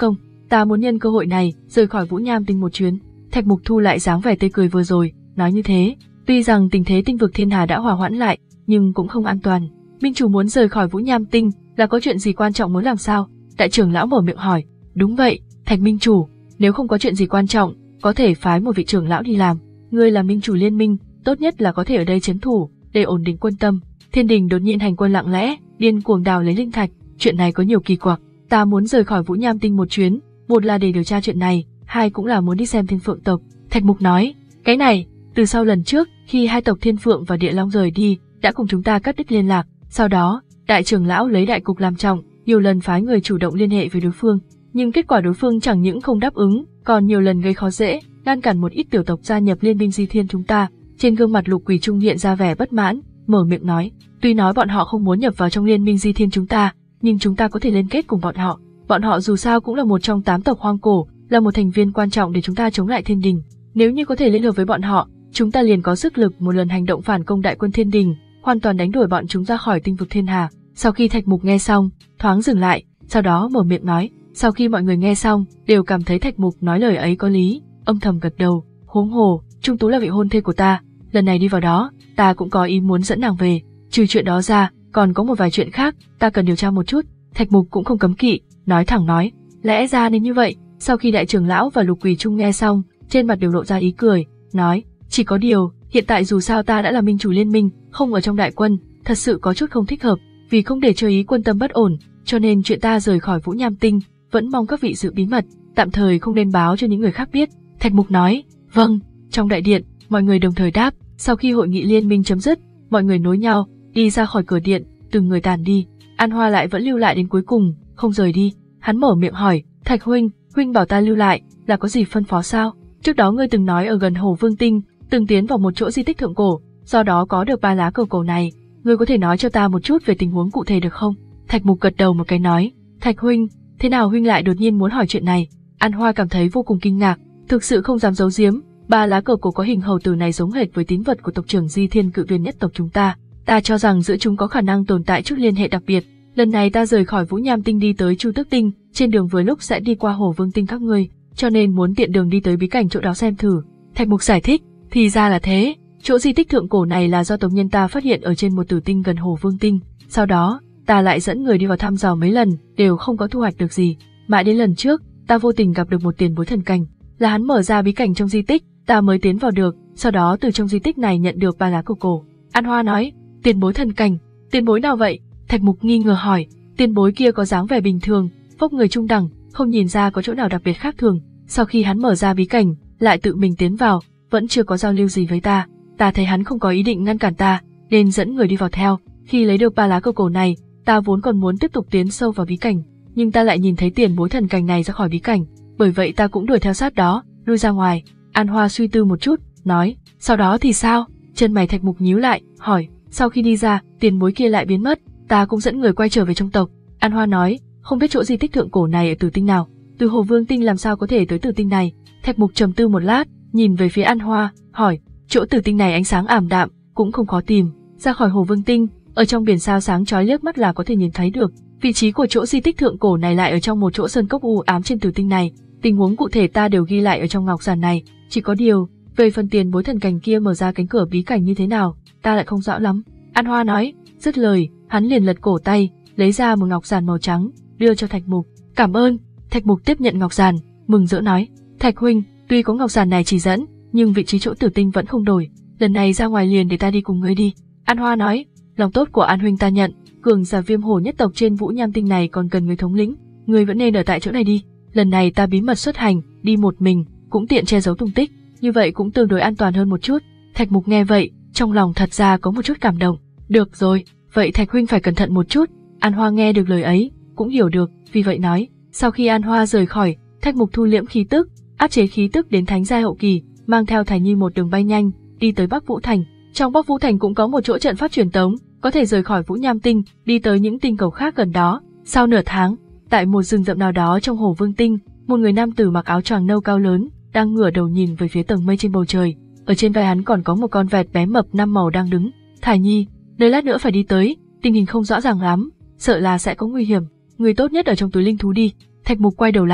Ta muốn nhân cơ hội này rời khỏi Vũ Nham Tinh một chuyến. Thạch Mục thu lại dáng vẻ tươi cười vừa rồi, nói như thế. Tuy rằng tình thế tinh vực thiên hà đã hòa hoãn lại, nhưng cũng không an toàn. Minh chủ muốn rời khỏi Vũ Nham Tinh là có chuyện gì quan trọng muốn làm sao? Đại trưởng lão mở miệng hỏi. Đúng vậy, Thạch Minh chủ, nếu không có chuyện gì quan trọng, có thể phái một vị trưởng lão đi làm. Ngươi là minh chủ liên minh, tốt nhất là có thể ở đây trấn thủ, để ổn định quân tâm. Thiên đình đột nhiên hành quân lặng lẽ, điên cuồng đào lấy linh thạch, chuyện này có nhiều kỳ quặc. Ta muốn rời khỏi Vũ Nham Tinh một chuyến, một là để điều tra chuyện này, hai cũng là muốn đi xem Thiên Phượng tộc. Thạch Mục nói, cái này, từ sau lần trước, khi hai tộc Thiên Phượng và Địa Long rời đi, đã cùng chúng ta cắt đứt liên lạc. Sau đó, đại trưởng lão lấy đại cục làm trọng, nhiều lần phái người chủ động liên hệ với đối phương, nhưng kết quả đối phương chẳng những không đáp ứng, còn nhiều lần gây khó dễ, ngăn cản một ít tiểu tộc gia nhập liên minh Di Thiên chúng ta. Trên gương mặt Lục Quỷ Trung hiện ra vẻ bất mãn, mở miệng nói, tuy nói bọn họ không muốn nhập vào trong liên minh Di Thiên chúng ta, nhưng chúng ta có thể liên kết cùng bọn họ. Bọn họ dù sao cũng là một trong tám tộc hoang cổ, là một thành viên quan trọng để chúng ta chống lại Thiên Đình. Nếu như có thể liên hợp với bọn họ, chúng ta liền có sức lực một lần hành động phản công đại quân Thiên Đình, hoàn toàn đánh đuổi bọn chúng ra khỏi tinh vực thiên hà. Sau khi Thạch Mục nghe xong, thoáng dừng lại, sau đó mở miệng nói. Sau khi mọi người nghe xong, đều cảm thấy Thạch Mục nói lời ấy có lý, âm thầm gật đầu. Huống hồ, Trung Tú là vị hôn thê của ta, lần này đi vào đó, ta cũng có ý muốn dẫn nàng về. Trừ chuyện đó ra, còn có một vài chuyện khác, ta cần điều tra một chút. Thạch Mục cũng không cấm kỵ, nói thẳng nói. Lẽ ra nên như vậy. Sau khi đại trưởng lão và Lục Quỷ Trung nghe xong, trên mặt đều lộ ra ý cười, nói, chỉ có điều, hiện tại dù sao ta đã là minh chủ liên minh, không ở trong đại quân, thật sự có chút không thích hợp, vì không để cho ý quân tâm bất ổn, cho nên chuyện ta rời khỏi Vũ Nham Tinh, vẫn mong các vị giữ bí mật, tạm thời không nên báo cho những người khác biết. Thạch Mục nói, vâng. Trong đại điện, mọi người đồng thời đáp. Sau khi hội nghị liên minh chấm dứt, mọi người nối nhau đi ra khỏi cửa điện, từng người tàn đi. An Hoa lại vẫn lưu lại đến cuối cùng, không rời đi. Hắn mở miệng hỏi, Thạch huynh, huynh bảo ta lưu lại, là có gì phân phó sao? Trước đó ngươi từng nói ở gần Hồ Vương Tinh, từng tiến vào một chỗ di tích thượng cổ, do đó có được ba lá cờ cổ này. Ngươi có thể nói cho ta một chút về tình huống cụ thể được không? Thạch Mục gật đầu một cái nói, Thạch huynh, thế nào huynh lại đột nhiên muốn hỏi chuyện này? An Hoa cảm thấy vô cùng kinh ngạc, thực sự không dám giấu giếm. Ba lá cờ cổ có hình hầu tử này giống hệt với tín vật của tộc trưởng Di Thiên Cự Viên nhất tộc chúng ta. Ta cho rằng giữa chúng có khả năng tồn tại chút liên hệ đặc biệt. Lần này ta rời khỏi Vũ Nham Tinh đi tới Chu Tước Tinh, trên đường vừa lúc sẽ đi qua Hồ Vương Tinh các ngươi, cho nên muốn tiện đường đi tới bí cảnh chỗ đó xem thử. Thạch Mục giải thích, thì ra là thế, chỗ di tích thượng cổ này là do tộc nhân ta phát hiện ở trên một tử tinh gần Hồ Vương Tinh. Sau đó, ta lại dẫn người đi vào thăm dò mấy lần, đều không có thu hoạch được gì. Mãi đến lần trước, ta vô tình gặp được một tiền bối thần cảnh, là hắn mở ra bí cảnh trong di tích, ta mới tiến vào được, sau đó từ trong di tích này nhận được ba lá cờ cổ. An Hoa nói, tiền bối thần cảnh, tiền bối nào vậy? Thạch Mục nghi ngờ hỏi, tiền bối kia có dáng vẻ bình thường, vóc người trung đẳng, không nhìn ra có chỗ nào đặc biệt khác thường. Sau khi hắn mở ra bí cảnh, lại tự mình tiến vào, vẫn chưa có giao lưu gì với ta. Ta thấy hắn không có ý định ngăn cản ta, nên dẫn người đi vào theo. Khi lấy được ba lá cờ cổ này, ta vốn còn muốn tiếp tục tiến sâu vào bí cảnh, nhưng ta lại nhìn thấy tiền bối thần cảnh này ra khỏi bí cảnh, bởi vậy ta cũng đuổi theo sát đó, lui ra ngoài. An Hoa suy tư một chút, nói, sau đó thì sao? Chân mày Thạch Mục nhíu lại, hỏi, sau khi đi ra, tiền bối kia lại biến mất, ta cũng dẫn người quay trở về trong tộc. An Hoa nói, không biết chỗ di tích thượng cổ này ở Tử Tinh nào, từ Hồ Vương Tinh làm sao có thể tới Tử Tinh này? Thạch Mục trầm tư một lát, nhìn về phía An Hoa, hỏi, chỗ Tử Tinh này ánh sáng ảm đạm, cũng không khó tìm, ra khỏi Hồ Vương Tinh, ở trong biển sao sáng chói liếc mắt là có thể nhìn thấy được. Vị trí của chỗ di tích thượng cổ này lại ở trong một chỗ sơn cốc u ám trên Tử Tinh này, tình huống cụ thể ta đều ghi lại ở trong ngọc giản này, chỉ có điều, về phần tiền bối thần cảnh kia mở ra cánh cửa bí cảnh như thế nào, ta lại không rõ lắm. An Hoa nói, dứt lời, hắn liền lật cổ tay, lấy ra một ngọc giản màu trắng, đưa cho Thạch Mục. Cảm ơn. Thạch Mục tiếp nhận ngọc giản, mừng rỡ nói, Thạch huynh, tuy có ngọc giản này chỉ dẫn, nhưng vị trí chỗ Tử Tinh vẫn không đổi, lần này ra ngoài liền để ta đi cùng ngươi đi. An Hoa nói, lòng tốt của An huynh ta nhận, cường giả Viêm Hổ nhất tộc trên Vũ Nham Tinh này còn cần người thống lĩnh, ngươi vẫn nên ở tại chỗ này đi. Lần này ta bí mật xuất hành, đi một mình, cũng tiện che giấu tung tích, như vậy cũng tương đối an toàn hơn một chút. Thạch Mục nghe vậy, trong lòng thật ra có một chút cảm động. Được rồi, vậy Thạch huynh phải cẩn thận một chút. An Hoa nghe được lời ấy, cũng hiểu được, vì vậy nói. Sau khi An Hoa rời khỏi, Thạch Mục thu liễm khí tức, áp chế khí tức đến thánh giai hậu kỳ, mang theo Thải Nhi một đường bay nhanh, đi tới Bắc Vũ Thành. Trong Bắc Vũ Thành cũng có một chỗ trận pháp truyền tống, có thể rời khỏi Vũ Nham Tinh, đi tới những tinh cầu khác gần đó. Sau nửa tháng, tại một rừng rậm nào đó trong Hồ Vương Tinh, một người nam tử mặc áo choàng nâu cao lớn, đang ngửa đầu nhìn về phía tầng mây trên bầu trời. Ở trên vai hắn còn có một con vẹt bé mập năm màu đang đứng. Thải Nhi, nơi lát nữa phải đi tới, tình hình không rõ ràng lắm, sợ là sẽ có nguy hiểm, người tốt nhất ở trong túi linh thú đi. Thạch Mục quay đầu lại,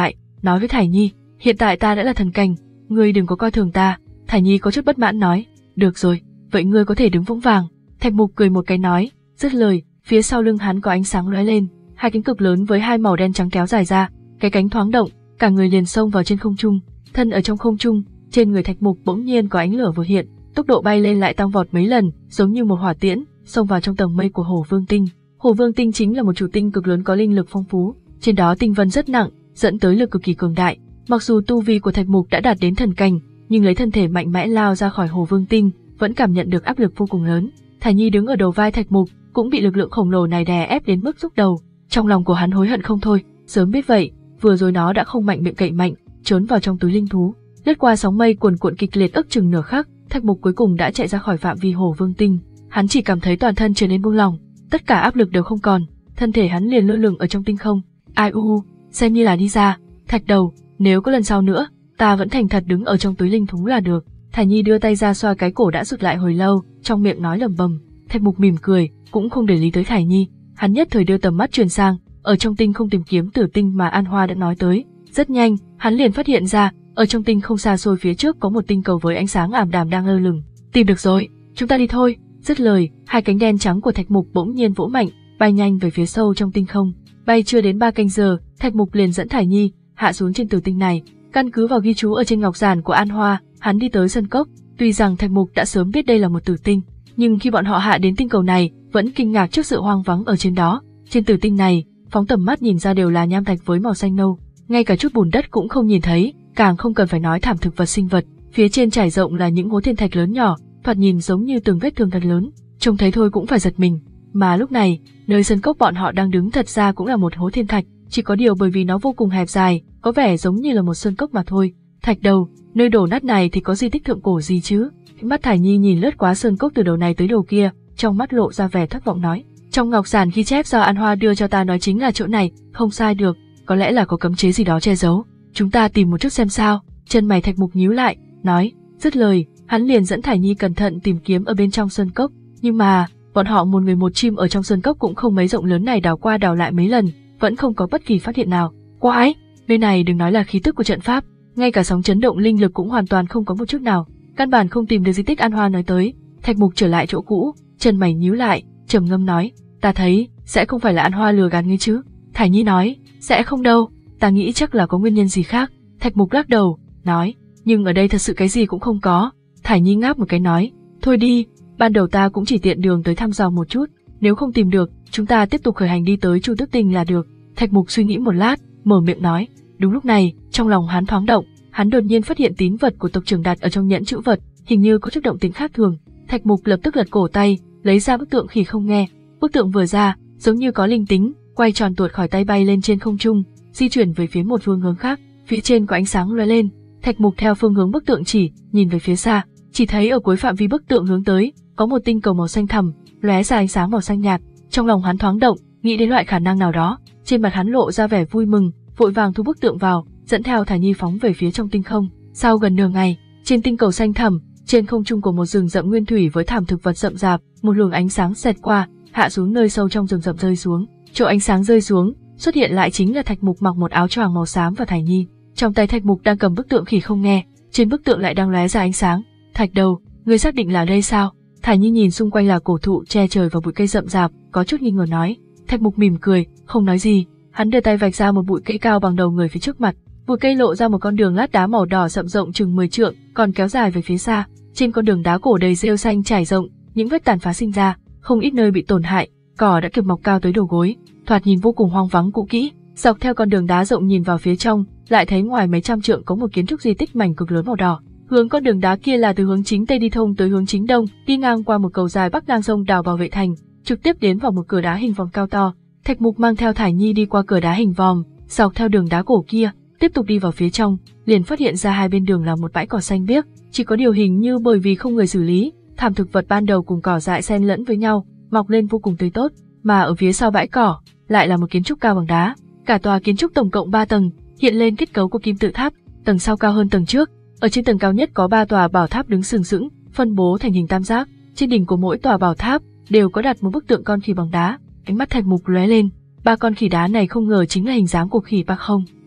nói với Thải Nhi, hiện tại ta đã là thần cảnh, ngươi đừng có coi thường ta. Thải Nhi có chút bất mãn nói, được rồi, vậy ngươi có thể đứng vững vàng. Thạch Mục cười một cái nói, dứt lời, phía sau lưng hắn có ánh sáng lóe lên, hai cánh cực lớn với hai màu đen trắng kéo dài ra, cái cánh thoáng động, cả người liền xông vào trên không trung. Thân ở trong không trung, trên người Thạch Mục bỗng nhiên có ánh lửa vừa hiện, tốc độ bay lên lại tăng vọt mấy lần, giống như một hỏa tiễn, xông vào trong tầng mây của Hồ Vương Tinh. Hồ Vương Tinh chính là một chủ tinh cực lớn có linh lực phong phú, trên đó tinh vân rất nặng, dẫn tới lực cực kỳ cường đại. Mặc dù tu vi của Thạch Mục đã đạt đến thần cảnh, nhưng lấy thân thể mạnh mẽ lao ra khỏi Hồ Vương Tinh, vẫn cảm nhận được áp lực vô cùng lớn. Thải Nhi đứng ở đầu vai Thạch Mục, cũng bị lực lượng khổng lồ này đè ép đến mức rút đầu. Trong lòng của hắn hối hận không thôi, sớm biết vậy, vừa rồi nó đã không mạnh miệng cậy mạnh, trốn vào trong túi linh thú. Lướt qua sóng mây cuồn cuộn kịch liệt ức chừng nửa khắc, Thạch Mục cuối cùng đã chạy ra khỏi phạm vi Hồ Vương Tinh. Hắn chỉ cảm thấy toàn thân trở nên buông lỏng, tất cả áp lực đều không còn, thân thể hắn liền lơ lửng ở trong tinh không. Ai u, xem như là đi ra, Thạch Đầu, nếu có lần sau nữa, ta vẫn thành thật đứng ở trong túi linh thú là được. Thải Nhi đưa tay ra xoa cái cổ đã rụt lại hồi lâu, trong miệng nói lẩm bẩm. Thạch Mục mỉm cười, cũng không để lý tới Thải Nhi, hắn nhất thời đưa tầm mắt truyền sang, ở trong tinh không tìm kiếm tử tinh mà An Hoa đã nói tới. Rất nhanh, hắn liền phát hiện ra, ở trong tinh không xa xôi phía trước có một tinh cầu với ánh sáng ảm đạm đang lơ lửng. Tìm được rồi, chúng ta đi thôi. Dứt lời, hai cánh đen trắng của Thạch Mục bỗng nhiên vỗ mạnh, bay nhanh về phía sâu trong tinh không. Bay chưa đến ba canh giờ, Thạch Mục liền dẫn Thải Nhi hạ xuống trên tử tinh này. Căn cứ vào ghi chú ở trên ngọc giản của An Hoa, hắn đi tới sân cốc. Tuy rằng Thạch Mục đã sớm biết đây là một tử tinh, nhưng khi bọn họ hạ đến tinh cầu này, vẫn kinh ngạc trước sự hoang vắng ở trên đó. Trên tử tinh này, phóng tầm mắt nhìn ra đều là nham thạch với màu xanh nâu, ngay cả chút bùn đất cũng không nhìn thấy, càng không cần phải nói thảm thực vật sinh vật. Phía trên trải rộng là những hố thiên thạch lớn nhỏ, thoạt nhìn giống như từng vết thương thật lớn, trông thấy thôi cũng phải giật mình. Mà lúc này, nơi sân cốc bọn họ đang đứng thật ra cũng là một hố thiên thạch, chỉ có điều bởi vì nó vô cùng hẹp dài, có vẻ giống như là một sơn cốc mà thôi. Thạch Đầu, nơi đổ nát này thì có di tích thượng cổ gì chứ? Mắt Thải Nhi nhìn lướt qua sơn cốc từ đầu này tới đầu kia, trong mắt lộ ra vẻ thất vọng nói, trong ngọc giản ghi chép do An Hoa đưa cho ta nói chính là chỗ này, không sai được, có lẽ là có cấm chế gì đó che giấu. Chúng ta tìm một chút xem sao. Chân mày Thạch Mục nhíu lại, nói. Dứt lời, hắn liền dẫn Thải Nhi cẩn thận tìm kiếm ở bên trong sơn cốc. Nhưng mà, bọn họ một người một chim ở trong sơn cốc cũng không mấy rộng lớn này đào qua đào lại mấy lần, vẫn không có bất kỳ phát hiện nào. Quái, nơi này đừng nói là khí tức của trận pháp, ngay cả sóng chấn động linh lực cũng hoàn toàn không có một chút nào, căn bản không tìm được di tích An Hoa nói tới. Thạch Mục trở lại chỗ cũ, chân mày nhíu lại, trầm ngâm nói, ta thấy sẽ không phải là An Hoa lừa gạt ngươi chứ? Thải Nhi nói, sẽ không đâu, ta nghĩ chắc là có nguyên nhân gì khác. Thạch Mục lắc đầu, nói, nhưng ở đây thật sự cái gì cũng không có. Thải Nhi ngáp một cái nói, thôi đi, ban đầu ta cũng chỉ tiện đường tới thăm dò một chút, nếu không tìm được, chúng ta tiếp tục khởi hành đi tới Chu Tước Tinh là được. Thạch Mục suy nghĩ một lát, mở miệng nói. Đúng lúc này, trong lòng hắn thoáng động, hắn đột nhiên phát hiện tín vật của tộc trưởng đặt ở trong nhẫn chữ vật, hình như có chút động tĩnh khác thường. Thạch Mục lập tức lật cổ tay, lấy ra bức tượng khỉ không nghe. Bức tượng vừa ra, giống như có linh tính, quay tròn tuột khỏi tay bay lên trên không trung, di chuyển về phía một phương hướng khác. Phía trên có ánh sáng lóe lên, Thạch Mục theo phương hướng bức tượng chỉ, nhìn về phía xa, chỉ thấy ở cuối phạm vi bức tượng hướng tới, có một tinh cầu màu xanh thẳm, lóe ra ánh sáng màu xanh nhạt. Trong lòng hắn thoáng động, nghĩ đến loại khả năng nào đó, trên mặt hắn lộ ra vẻ vui mừng, vội vàng thu bức tượng vào, dẫn theo Thải Nhi phóng về phía trong tinh không. Sau gần nửa ngày, trên tinh cầu xanh thẳm, trên không trung của một rừng rậm nguyên thủy với thảm thực vật rậm rạp, một luồng ánh sáng xẹt qua, hạ xuống nơi sâu trong rừng rậm rơi xuống. Chỗ ánh sáng rơi xuống, xuất hiện lại chính là Thạch Mục mặc một áo choàng màu xám và Thải Nhi. Trong tay Thạch Mục đang cầm bức tượng khỉ không nghe, trên bức tượng lại đang lóe ra ánh sáng. Thạch Đầu, ngươi xác định là đây sao? Thải Nhi nhìn xung quanh là cổ thụ che trời và bụi cây rậm rạp, có chút nghi ngờ nói. Thạch Mục mỉm cười, không nói gì. Hắn đưa tay vạch ra một bụi cây cao bằng đầu người phía trước mặt. Bụi cây lộ ra một con đường lát đá màu đỏ rậm rộng chừng mười trượng, còn kéo dài về phía xa. Trên con đường đá cổ đầy rêu xanh trải rộng, những vết tàn phá sinh ra, không ít nơi bị tổn hại, cỏ đã kịp mọc cao tới đầu gối, thoạt nhìn vô cùng hoang vắng cũ kỹ. Dọc theo con đường đá rộng nhìn vào phía trong, lại thấy ngoài mấy trăm trượng có một kiến trúc di tích mảnh cực lớn màu đỏ. Hướng con đường đá kia là từ hướng chính tây đi thông tới hướng chính đông, đi ngang qua một cầu dài bắc ngang sông đào bảo vệ thành, trực tiếp đến vào một cửa đá hình vòm cao to. Thạch Mục mang theo Thải Nhi đi qua cửa đá hình vòm, dọc theo đường đá cổ kia, tiếp tục đi vào phía trong, liền phát hiện ra hai bên đường là một bãi cỏ xanh biếc, chỉ có điều hình như bởi vì không người xử lý, thảm thực vật ban đầu cùng cỏ dại xen lẫn với nhau, mọc lên vô cùng tươi tốt, mà ở phía sau bãi cỏ lại là một kiến trúc cao bằng đá. Cả tòa kiến trúc tổng cộng ba tầng, hiện lên kết cấu của kim tự tháp, tầng sau cao hơn tầng trước. Ở trên tầng cao nhất có ba tòa bảo tháp đứng sừng sững, phân bố thành hình tam giác. Trên đỉnh của mỗi tòa bảo tháp đều có đặt một bức tượng con khỉ bằng đá. Ánh mắt Thạch Mục lóe lên, ba con khỉ đá này không ngờ chính là hình dáng của khỉ bạc không.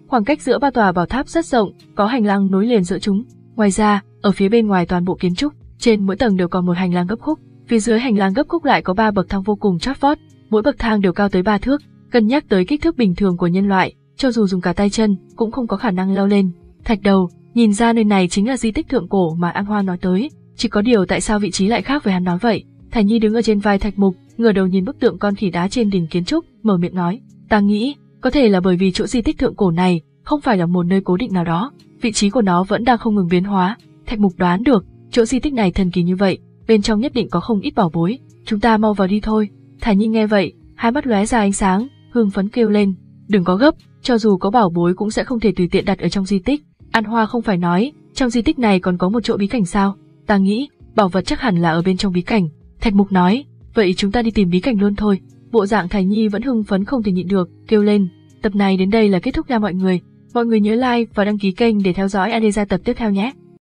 Khoảng cách giữa ba tòa bảo tháp rất rộng, có hành lang nối liền giữa chúng. Ngoài ra, ở phía bên ngoài toàn bộ kiến trúc, trên mỗi tầng đều còn một hành lang gấp khúc. Phía dưới hành lang gấp khúc lại có ba bậc thang vô cùng chót vót, mỗi bậc thang đều cao tới ba thước. Cân nhắc tới kích thước bình thường của nhân loại, cho dù dùng cả tay chân cũng không có khả năng leo lên. Thạch Đầu nhìn ra nơi này chính là di tích thượng cổ mà An Hoa nói tới, chỉ có điều tại sao vị trí lại khác với hắn nói vậy. Thải Nhi đứng ở trên vai Thạch Mục, ngửa đầu nhìn bức tượng con khỉ đá trên đỉnh kiến trúc, mở miệng nói: "Ta nghĩ, có thể là bởi vì chỗ di tích thượng cổ này không phải là một nơi cố định nào đó, vị trí của nó vẫn đang không ngừng biến hóa." Thạch Mục đoán được, chỗ di tích này thần kỳ như vậy, bên trong nhất định có không ít bảo bối, chúng ta mau vào đi thôi. Thải Nhi nghe vậy, hai mắt lóe ra ánh sáng, hưng phấn kêu lên: "Đừng có gấp, cho dù có bảo bối cũng sẽ không thể tùy tiện đặt ở trong di tích. An Hoa không phải nói, trong di tích này còn có một chỗ bí cảnh sao? Ta nghĩ, bảo vật chắc hẳn là ở bên trong bí cảnh." Thạch Mục nói: "Vậy chúng ta đi tìm bí cảnh luôn thôi." Bộ dạng Thải Nhi vẫn hưng phấn không thể nhịn được, kêu lên: "Tập này đến đây là kết thúc nha mọi người. Mọi người nhớ like và đăng ký kênh để theo dõi Adesa tập tiếp theo nhé."